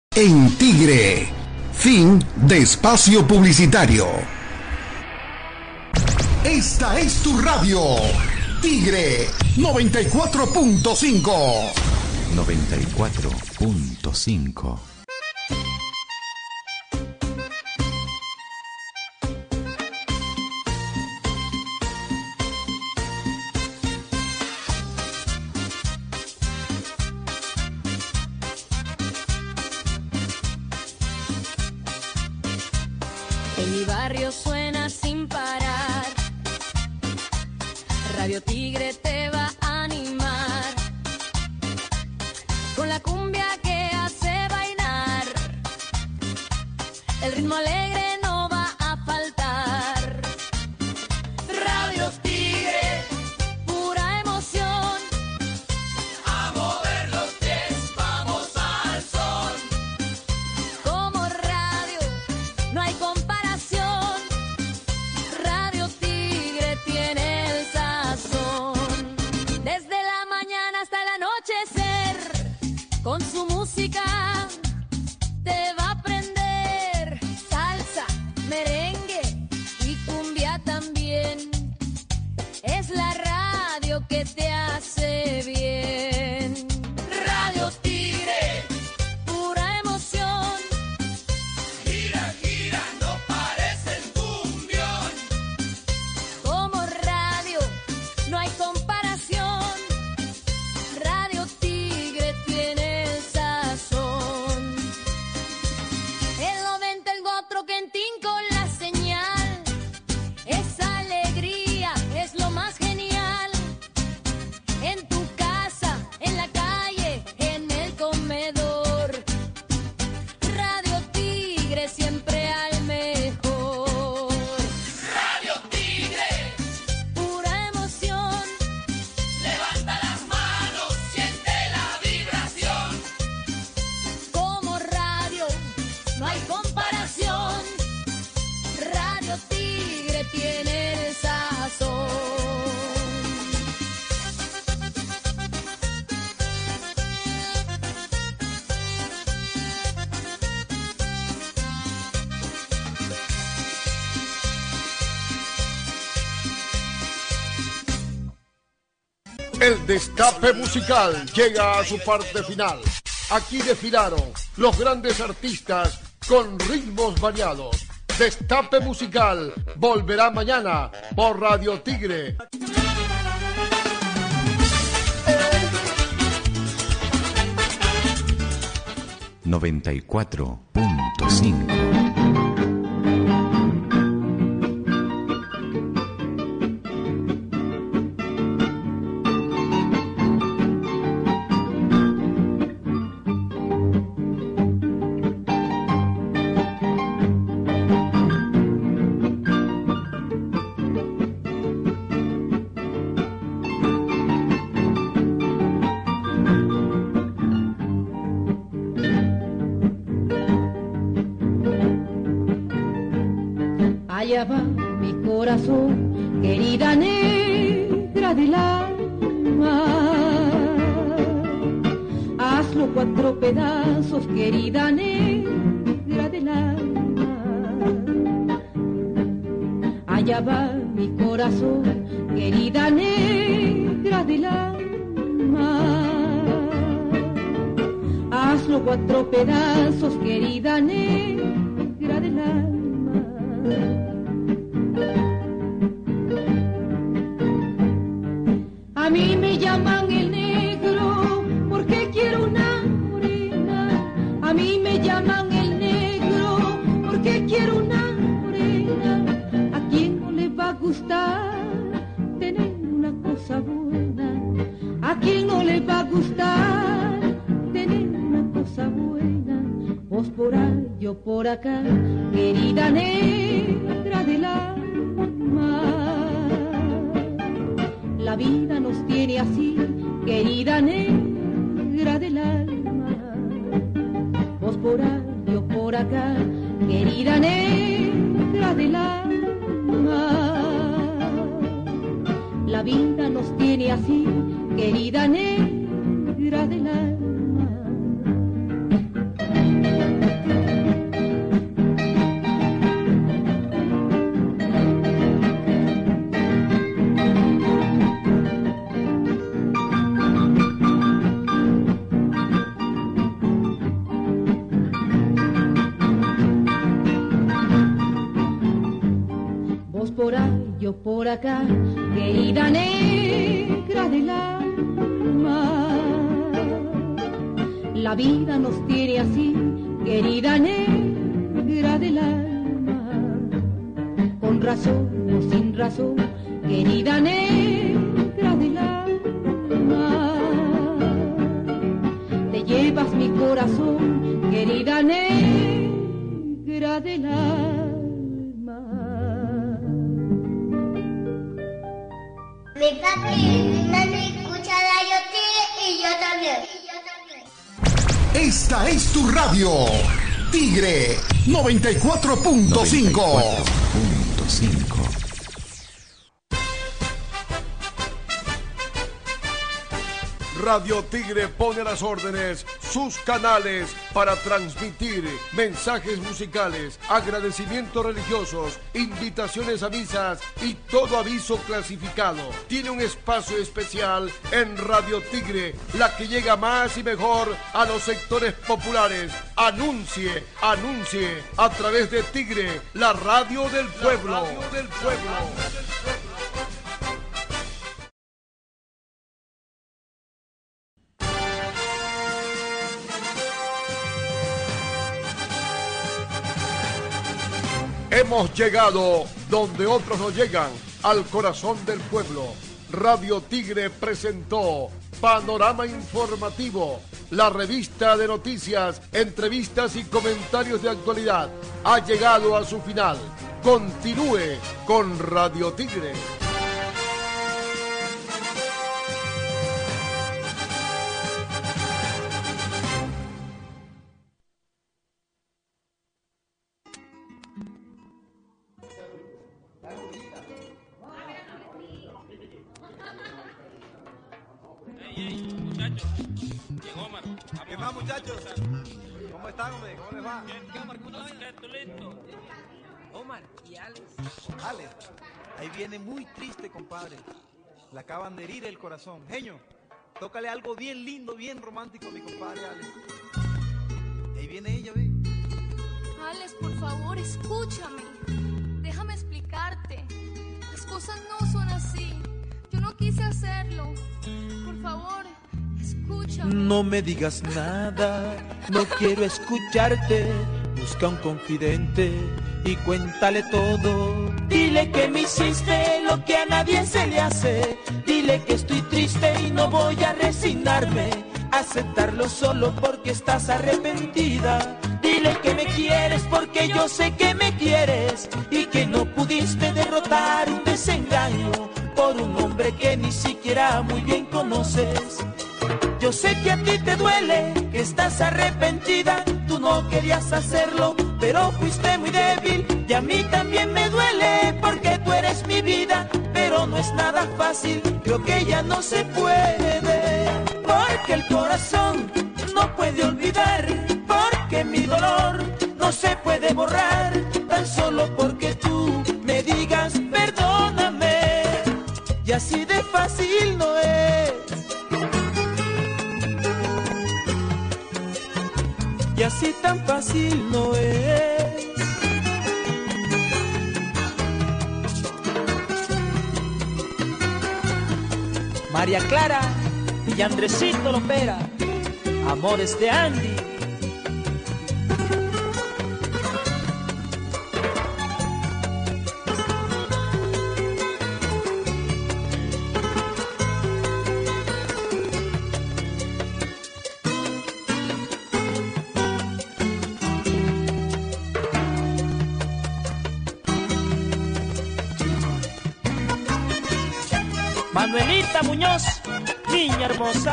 En Tigre. Fin de espacio publicitario. Esta es tu radio. Tigre 94.5. 94.5. En mi barrio suena sin parar. Radio Tigre te va a animar con la cumbia que hace bailar. El ritmo alegre no va a faltar. Radio Tigre, pura emoción. A mover los pies, vamos al son. Como radio, no hay comparación. Radio Tigre tiene el sazón. Desde la mañana hasta el anochecer, con su música te va a prender. Salsa, merengue y cumbia también. Es la radio que te hace bien. Radio Tigre, pura emoción. Gira, gira, no parece el cumbión. Como radio, no hay comparación. Radio Tigre tiene el sazón. El 90, el otro Quentín con la señal. Esa alegría es lo más genial. En tu casa, en la calle, en el comedor. Radio Tigre siempre al mejor. Radio Tigre, pura emoción. Levanta las manos, siente la vibración. Como radio, no hay comparación. Radio Tigre tiene el sazón. El destape musical llega a su parte final. Aquí desfilaron los grandes artistas con ritmos variados. Destape musical volverá mañana por Radio Tigre. Noventa y 94.5. Allá va mi corazón, querida negra del alma. Hazlo 4 pedazos, querida negra del alma. Allá va mi corazón, querida negra del alma. Hazlo 4 pedazos, querida negra del alma. A mí me llaman el negro porque quiero una morena. A mí me llaman el negro porque quiero una morena. ¿A quién no le va a gustar tener una cosa buena? ¿A quién no le va a gustar tener una cosa buena? Vos por ahí, yo por acá, querida negra del alma. La vida nos tiene así, querida negra del alma. Vos por ahí, yo por acá, querida negra del alma. La vida nos tiene así, querida negra del alma. yo por acá, querida negra del alma. La vida nos tiene así, querida negra del alma. Con razón o sin razón, querida negra del alma. Te llevas mi corazón, querida negra del alma. Mi papi y mi mami escuchan Radio Tigre y yo también. Esta es tu radio. Tigre 94.5. Radio Tigre pone a las órdenes sus canales para transmitir mensajes musicales, agradecimientos religiosos, invitaciones a misas y todo aviso clasificado. Tiene un espacio especial en Radio Tigre, la que llega más y mejor a los sectores populares. Anuncie a través de Tigre, la radio del pueblo. Hemos llegado donde otros no llegan, al corazón del pueblo. Radio Tigre presentó Panorama Informativo, la revista de noticias, entrevistas y comentarios de actualidad. Ha llegado a su final. Continúe con Radio Tigre. Llegó Omar. ¿Qué más, muchachos? ¿Cómo están, hombre? ¿Cómo les va? ¿Qué, Omar? ¿Cómo estás? Listo. Omar, ¿y Alex? Alex, ahí viene muy triste, compadre. Le acaban de herir el corazón. Genio, tócale algo bien lindo, bien romántico a mi compadre Alex. Ahí viene ella, ve. Alex, por favor, escúchame. Déjame explicarte. Las cosas no son así. Yo no quise hacerlo. Por favor, escúchame. No me digas nada, no quiero escucharte. Busca un confidente y cuéntale todo. Dile que me hiciste lo que a nadie se le hace. Dile que estoy triste y no voy a resignarme a aceptarlo solo porque estás arrepentida. Dile que me quieres porque yo sé que me quieres y que no pudiste derrotar un desengaño por un hombre que ni siquiera muy bien conoces. Yo sé que a ti te duele, que estás arrepentida, tú no querías hacerlo, pero fuiste muy débil y a mí también me duele porque tú eres mi vida, pero no es nada fácil, creo que ya no se puede, porque el corazón no puede olvidar, porque mi dolor no se puede borrar, tan solo porque tú me digas perdóname, y así de fácil no es. Y así tan fácil no es. María Clara y Andresito Lopera, amores de Andy. Manuelita Muñoz, niña hermosa.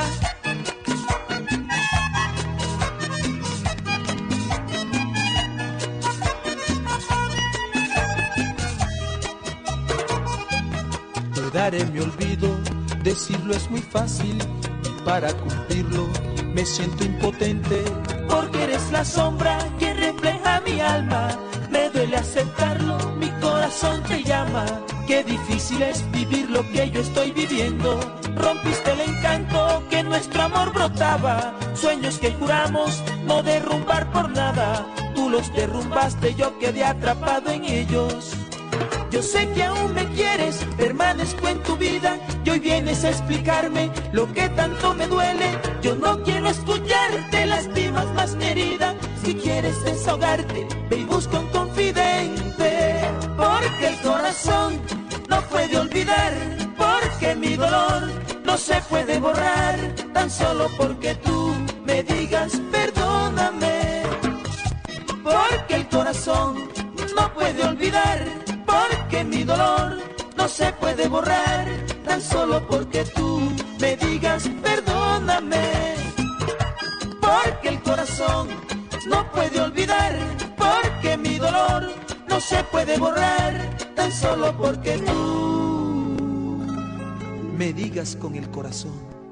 Te daré mi olvido, decirlo es muy fácil, y para cumplirlo me siento impotente, porque eres la sombra que refleja mi alma. Me duele aceptarlo, mi corazón te llama. Qué difícil es vivir lo que yo estoy viviendo. Rompiste el encanto que nuestro amor brotaba. Sueños que juramos no derrumbar por nada. Tú los derrumbaste, yo quedé atrapado en ellos. Yo sé que aún me quieres, permanezco en tu vida y hoy vienes a explicarme lo que tanto me duele. Yo no quiero escucharte, lastimas más mi herida. Si quieres desahogarte, ve y busca un confidente. Porque el corazón no puede olvidar, porque mi dolor no se puede borrar, tan solo porque tú me digas perdóname. Porque el corazón no puede olvidar, porque mi dolor no se puede borrar, tan solo porque tú me digas perdóname. Porque el corazón no puede olvidar, porque mi dolor no se puede borrar, tan solo porque tú me digas con el corazón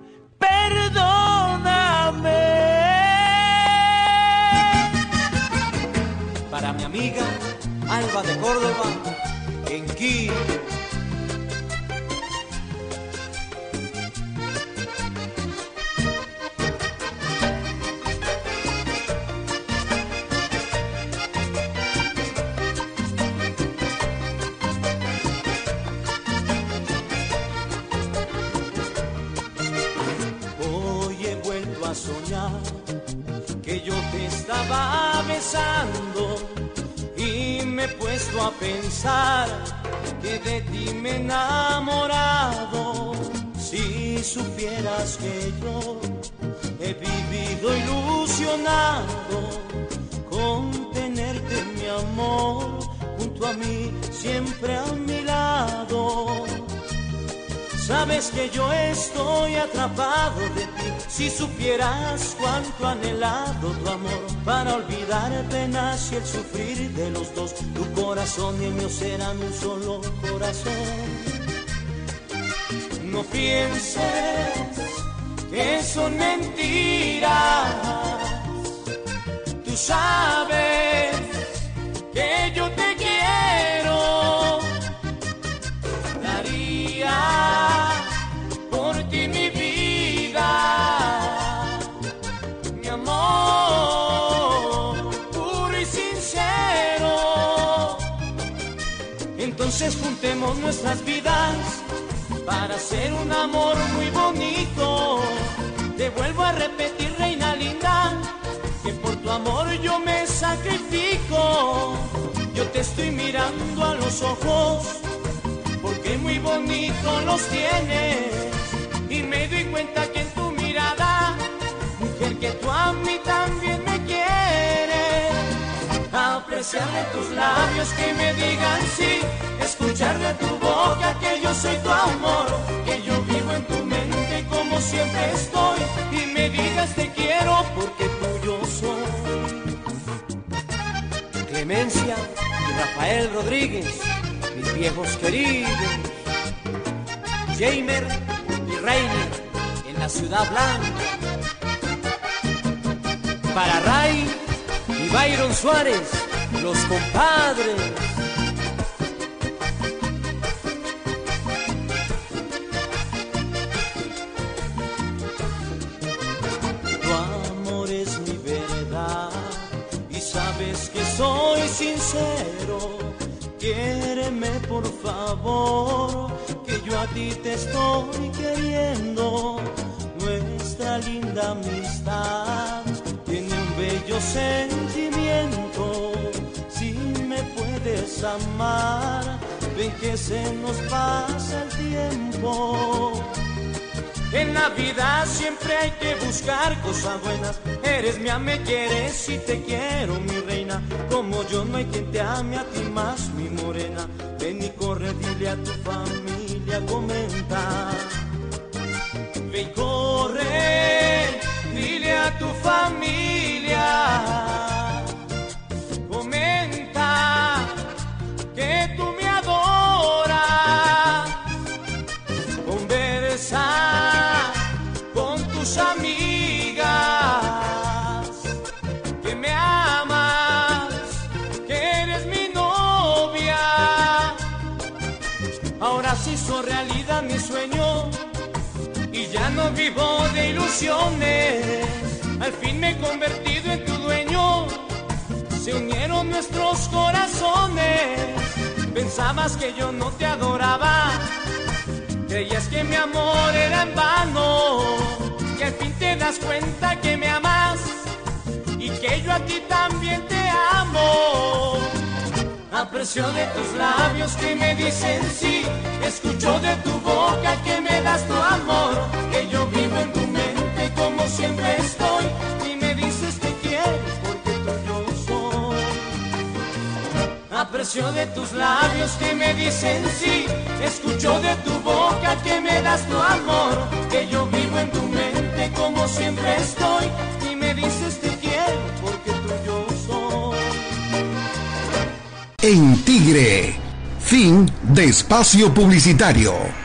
perdóname. Para mi amiga Alba de Córdoba, en Quito. Hoy he vuelto a soñar que yo te estaba besando y me he puesto a pensar que de ti me he enamorado. Si supieras que yo he vivido ilusionado con tenerte, mi amor, junto a mí, siempre a mi lado. Sabes que yo estoy atrapado de ti. Si supieras cuánto anhelado tu amor para olvidar penas y el sufrir de los dos. Tu corazón y el mío serán un solo corazón. No pienses que son mentiras. Tú sabes que yo te quiero. Daría por ti mi vida, mi amor puro y sincero. Entonces juntemos nuestras vidas para hacer un amor muy bonito. Te vuelvo a repetir, reina linda, que por tu amor yo me sacrifico. Yo te estoy mirando a los ojos porque muy bonito los tienes, y me doy cuenta que en tu mirada, mujer, que tú a mí también me quieres. Apreciar de tus labios que me digan sí, escuchar de tu boca que yo soy tu amor, que yo vivo en tu mente como siempre estoy, y me digas te quiero porque tuyo soy. Clemencia y Rafael Rodríguez, mis viejos queridos, Jamer y Reiner en la Ciudad Blanca. Para Ray y Byron Suárez, los compadres. Tu amor es mi verdad y sabes que soy sincero. Quiéreme por favor, que yo a ti te estoy queriendo. Nuestra linda amistad tiene un bello sentimiento. Si me puedes amar, ven que se nos pasa el tiempo. En la vida siempre hay que buscar cosas buenas. Eres mía, me quieres y te quiero, mi reina. Como yo no hay quien te ame a ti más, mi morena. Ven y corre, dile a tu familia, comenta. Ven y corre, dile a tu familia, comenta que tú me adoras. Conversa con tus amigas, que me amas, que eres mi novia. Ahora se hizo realidad mi sueño y ya no vivo de ilusiones. Al fin me he convertido en tu dueño, se unieron nuestros corazones. Ven, pensabas que yo no te adoraba, creías que mi amor era en vano, y al fin te das cuenta que me amas y que yo a ti también te amo. Aprecio de tus labios que me dicen sí, escucho de tu boca que me das tu amor, que yo vivo en tu mente como siempre estoy, y me dices que quieres porque tuyo soy. Aprecio de tus labios que me dicen sí, escucho de tu boca que me das tu amor, que yo vivo en tu mente como siempre estoy, y me dices que quiero porque tuyo soy. En Tigre, fin de espacio publicitario.